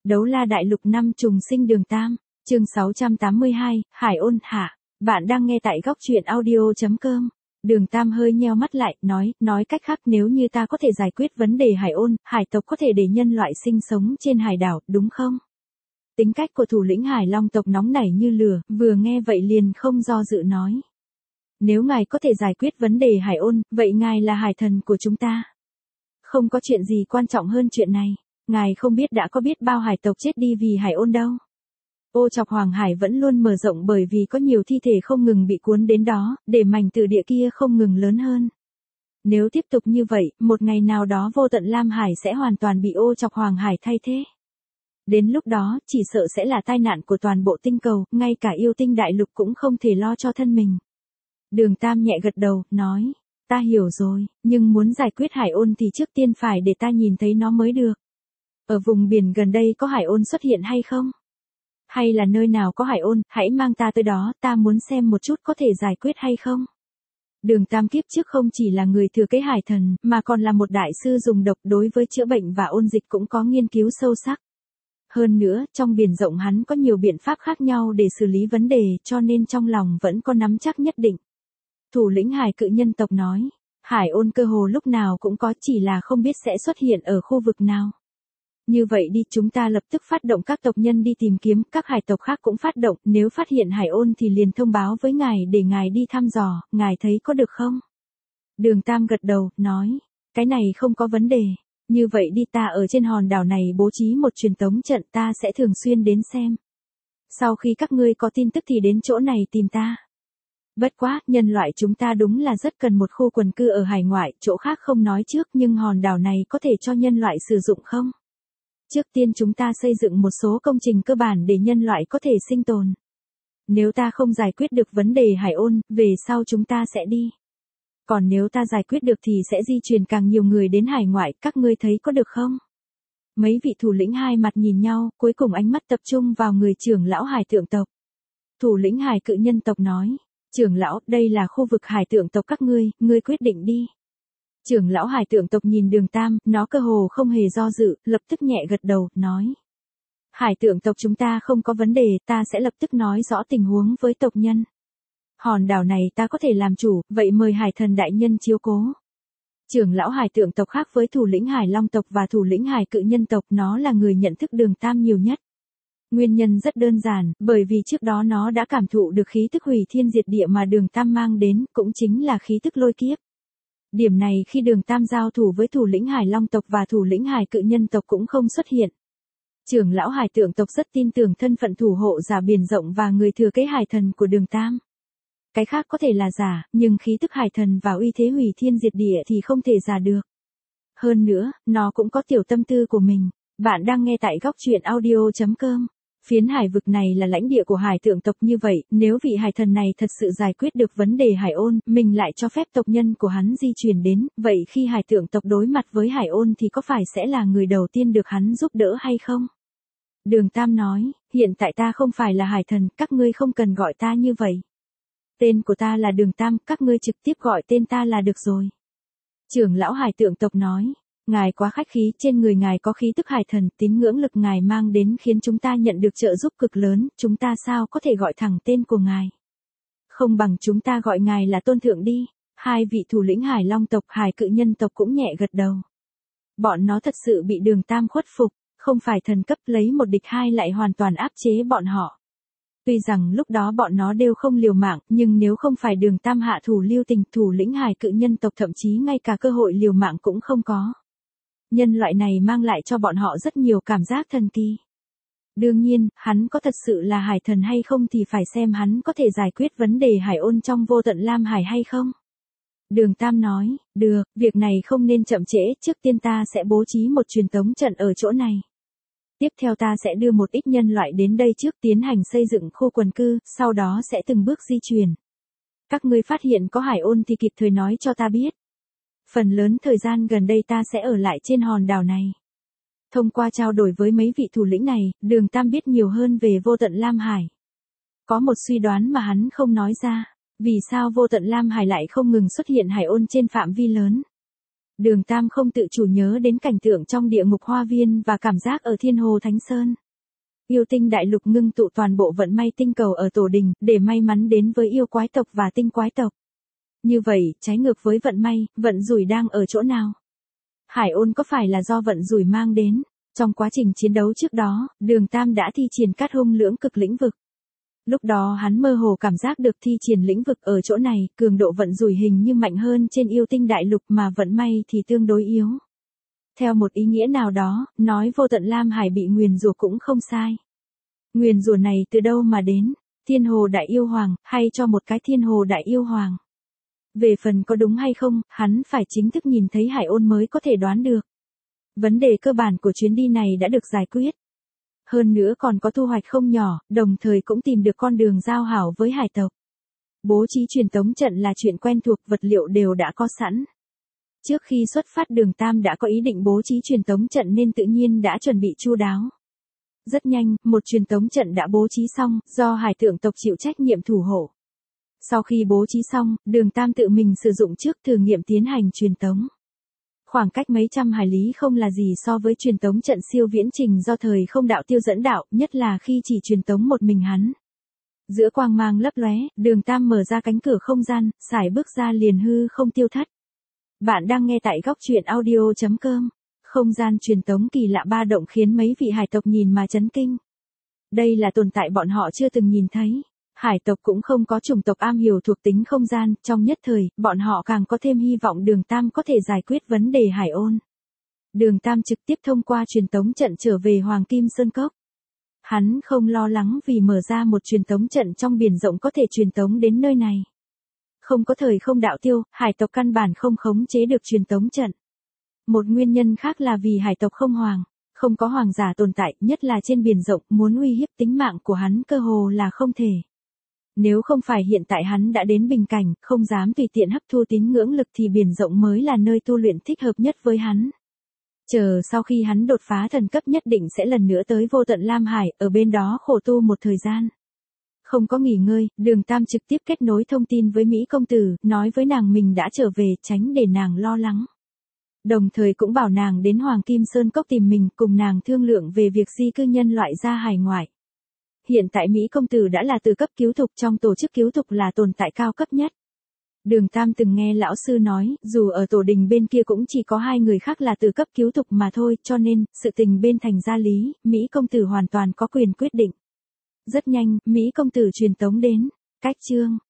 Đấu la đại lục năm trùng sinh đường Tam, chương 682, Hải Ôn hạ. Bạn đang nghe tại góc truyện audio.com. Đường Tam hơi nheo mắt lại, nói cách khác nếu như ta có thể giải quyết vấn đề Hải Ôn, hải tộc có thể để nhân loại sinh sống trên hải đảo, đúng không? Tính cách của thủ lĩnh Hải Long tộc nóng nảy như lửa, vừa nghe vậy liền không do dự nói. Nếu ngài có thể giải quyết vấn đề Hải Ôn, vậy ngài là hải thần của chúng ta. Không có chuyện gì quan trọng hơn chuyện này. Ngài không biết đã có biết bao hải tộc chết đi vì Hải Ôn đâu. Ô chọc Hoàng Hải vẫn luôn mở rộng bởi vì có nhiều thi thể không ngừng bị cuốn đến đó, để mảnh từ địa kia không ngừng lớn hơn. Nếu tiếp tục như vậy, một ngày nào đó vô tận Lam Hải sẽ hoàn toàn bị ô chọc Hoàng Hải thay thế. Đến lúc đó, chỉ sợ sẽ là tai nạn của toàn bộ tinh cầu, ngay cả yêu tinh đại lục cũng không thể lo cho thân mình. Đường Tam nhẹ gật đầu, nói, ta hiểu rồi, nhưng muốn giải quyết Hải Ôn thì trước tiên phải để ta nhìn thấy nó mới được. Ở vùng biển gần đây có Hải Ôn xuất hiện hay không? Hay là nơi nào có Hải Ôn, hãy mang ta tới đó, ta muốn xem một chút có thể giải quyết hay không? Đường Tam kiếp trước không chỉ là người thừa kế hải thần, mà còn là một đại sư dùng độc đối với chữa bệnh và ôn dịch cũng có nghiên cứu sâu sắc. Hơn nữa, trong biển rộng hắn có nhiều biện pháp khác nhau để xử lý vấn đề, cho nên trong lòng vẫn có nắm chắc nhất định. Thủ lĩnh Hải cự nhân tộc nói, Hải Ôn cơ hồ lúc nào cũng có, chỉ là không biết sẽ xuất hiện ở khu vực nào. Như vậy đi, chúng ta lập tức phát động các tộc nhân đi tìm kiếm, các hải tộc khác cũng phát động, nếu phát hiện Hải Ôn thì liền thông báo với ngài để ngài đi thăm dò, ngài thấy có được không? Đường Tam gật đầu, nói, cái này không có vấn đề. Như vậy đi, ta ở trên hòn đảo này bố trí một truyền tống trận, ta sẽ thường xuyên đến xem. Sau khi các ngươi có tin tức thì đến chỗ này tìm ta. Bất quá, nhân loại chúng ta đúng là rất cần một khu quần cư ở hải ngoại, chỗ khác không nói trước, nhưng hòn đảo này có thể cho nhân loại sử dụng không? Trước tiên chúng ta xây dựng một số công trình cơ bản để nhân loại có thể sinh tồn. Nếu ta không giải quyết được vấn đề Hải Ôn, về sau chúng ta sẽ đi. Còn nếu ta giải quyết được thì sẽ di chuyển càng nhiều người đến hải ngoại, các ngươi thấy có được không? Mấy vị thủ lĩnh hai mặt nhìn nhau, cuối cùng ánh mắt tập trung vào người trưởng lão Hải Tượng tộc. Thủ lĩnh Hải cự nhân tộc nói, trưởng lão, đây là khu vực Hải Tượng tộc các ngươi quyết định đi. Trưởng lão Hải Tượng tộc nhìn Đường Tam, nó cơ hồ không hề do dự, lập tức nhẹ gật đầu, nói. Hải Tượng tộc chúng ta không có vấn đề, ta sẽ lập tức nói rõ tình huống với tộc nhân. Hòn đảo này ta có thể làm chủ, vậy mời Hải thần đại nhân chiếu cố. Trưởng lão Hải Tượng tộc khác với thủ lĩnh Hải Long tộc và thủ lĩnh Hải cự nhân tộc, nó là người nhận thức Đường Tam nhiều nhất. Nguyên nhân rất đơn giản, bởi vì trước đó nó đã cảm thụ được khí tức hủy thiên diệt địa mà Đường Tam mang đến, cũng chính là khí tức lôi kiếp. Điểm này khi Đường Tam giao thủ với thủ lĩnh Hải Long tộc và thủ lĩnh Hải cự nhân tộc cũng không xuất hiện. Trưởng lão Hải Tượng tộc rất tin tưởng thân phận thủ hộ giả biển rộng và người thừa kế hải thần của Đường Tam. Cái khác có thể là giả, nhưng khí tức hải thần và uy thế hủy thiên diệt địa thì không thể giả được. Hơn nữa, nó cũng có tiểu tâm tư của mình. Bạn đang nghe tại góc truyện audio.com. Phiến hải vực này là lãnh địa của Hải Tượng tộc, như vậy, nếu vị hải thần này thật sự giải quyết được vấn đề Hải Ôn, mình lại cho phép tộc nhân của hắn di chuyển đến, vậy khi Hải Tượng tộc đối mặt với Hải Ôn thì có phải sẽ là người đầu tiên được hắn giúp đỡ hay không? Đường Tam nói, hiện tại ta không phải là hải thần, các ngươi không cần gọi ta như vậy. Tên của ta là Đường Tam, các ngươi trực tiếp gọi tên ta là được rồi. Trưởng lão Hải Tượng tộc nói. Ngài quá khách khí, trên người ngài có khí tức hải thần, tín ngưỡng lực ngài mang đến khiến chúng ta nhận được trợ giúp cực lớn, chúng ta sao có thể gọi thẳng tên của ngài. Không bằng chúng ta gọi ngài là tôn thượng đi. Hai vị thủ lĩnh Hải Long tộc, Hải cự nhân tộc cũng nhẹ gật đầu. Bọn nó thật sự bị Đường Tam khuất phục, không phải thần cấp, lấy một địch hai lại hoàn toàn áp chế bọn họ. Tuy rằng lúc đó bọn nó đều không liều mạng, nhưng nếu không phải Đường Tam hạ thủ lưu tình, thủ lĩnh Hải cự nhân tộc thậm chí ngay cả cơ hội liều mạng cũng không có. Nhân loại này mang lại cho bọn họ rất nhiều cảm giác thần kỳ. Đương nhiên, hắn có thật sự là hải thần hay không thì phải xem hắn có thể giải quyết vấn đề Hải Ôn trong vô tận Lam Hải hay không. Đường Tam nói, được, việc này không nên chậm trễ, trước tiên ta sẽ bố trí một truyền tống trận ở chỗ này. Tiếp theo ta sẽ đưa một ít nhân loại đến đây trước tiến hành xây dựng khu quần cư, sau đó sẽ từng bước di chuyển. Các ngươi phát hiện có Hải Ôn thì kịp thời nói cho ta biết. Phần lớn thời gian gần đây ta sẽ ở lại trên hòn đảo này. Thông qua trao đổi với mấy vị thủ lĩnh này, Đường Tam biết nhiều hơn về vô tận Lam Hải. Có một suy đoán mà hắn không nói ra, vì sao vô tận Lam Hải lại không ngừng xuất hiện Hải Ôn trên phạm vi lớn. Đường Tam không tự chủ nhớ đến cảnh tượng trong địa ngục hoa viên và cảm giác ở Thiên Hồ Thánh Sơn. Yêu tinh đại lục ngưng tụ toàn bộ vận may tinh cầu ở tổ đình, để may mắn đến với yêu quái tộc và tinh quái tộc. Như vậy, trái ngược với vận may, vận rủi đang ở chỗ nào? Hải ôn có phải là do vận rủi mang đến? Trong quá trình chiến đấu trước đó, Đường Tam đã thi triển cát hung lưỡng cực lĩnh vực. Lúc đó hắn mơ hồ cảm giác được thi triển lĩnh vực ở chỗ này, cường độ vận rủi hình như mạnh hơn trên yêu tinh đại lục mà vận may thì tương đối yếu. Theo một ý nghĩa nào đó, nói vô tận Lam Hải bị nguyền rủa cũng không sai. Nguyền rủa này từ đâu mà đến? Thiên Hồ Đại Yêu Hoàng, hay cho một cái Thiên Hồ Đại Yêu Hoàng? Về phần có đúng hay không, hắn phải chính thức nhìn thấy Hải ôn mới có thể đoán được. Vấn đề cơ bản của chuyến đi này đã được giải quyết. Hơn nữa còn có thu hoạch không nhỏ, đồng thời cũng tìm được con đường giao hảo với hải tộc. Bố trí truyền tống trận là chuyện quen thuộc, vật liệu đều đã có sẵn. Trước khi xuất phát Đường Tam đã có ý định bố trí truyền tống trận nên tự nhiên đã chuẩn bị chu đáo. Rất nhanh, một truyền tống trận đã bố trí xong, do hải tượng tộc chịu trách nhiệm thủ hộ. Sau khi bố trí xong, Đường Tam tự mình sử dụng trước thử nghiệm tiến hành truyền tống. Khoảng cách mấy trăm hải lý không là gì so với truyền tống trận siêu viễn trình do thời không đạo tiêu dẫn đạo, nhất là khi chỉ truyền tống một mình hắn. Giữa quang mang lấp lóe, Đường Tam mở ra cánh cửa không gian, sải bước ra liền hư không tiêu thất. Bạn đang nghe tại góc truyện audio.com. Không gian truyền tống kỳ lạ ba động khiến mấy vị hải tộc nhìn mà chấn kinh. Đây là tồn tại bọn họ chưa từng nhìn thấy. Hải tộc cũng không có chủng tộc am hiểu thuộc tính không gian, trong nhất thời, bọn họ càng có thêm hy vọng Đường Tam có thể giải quyết vấn đề hải ôn. Đường Tam trực tiếp thông qua truyền tống trận trở về Hoàng Kim Sơn Cốc. Hắn không lo lắng vì mở ra một truyền tống trận trong biển rộng có thể truyền tống đến nơi này. Không có thời không đạo tiêu, hải tộc căn bản không khống chế được truyền tống trận. Một nguyên nhân khác là vì hải tộc không có hoàng giả tồn tại, nhất là trên biển rộng, muốn uy hiếp tính mạng của hắn cơ hồ là không thể. Nếu không phải hiện tại hắn đã đến bình cảnh, không dám tùy tiện hấp thu tín ngưỡng lực thì biển rộng mới là nơi tu luyện thích hợp nhất với hắn. Chờ sau khi hắn đột phá thần cấp nhất định sẽ lần nữa tới vô tận Lam Hải, ở bên đó khổ tu một thời gian. Không có nghỉ ngơi, Đường Tam trực tiếp kết nối thông tin với Mỹ công tử, nói với nàng mình đã trở về, tránh để nàng lo lắng. Đồng thời cũng bảo nàng đến Hoàng Kim Sơn Cốc tìm mình, cùng nàng thương lượng về việc di cư nhân loại ra hải ngoại. Hiện tại Mỹ công tử đã là từ cấp cứu thục, trong tổ chức cứu thục là tồn tại cao cấp nhất. Đường Tam từng nghe lão sư nói, dù ở tổ đình bên kia cũng chỉ có 2 người khác là từ cấp cứu thục mà thôi, cho nên, sự tình bên thành gia lý, Mỹ công tử hoàn toàn có quyền quyết định. Rất nhanh, Mỹ công tử truyền tống đến. Cách chương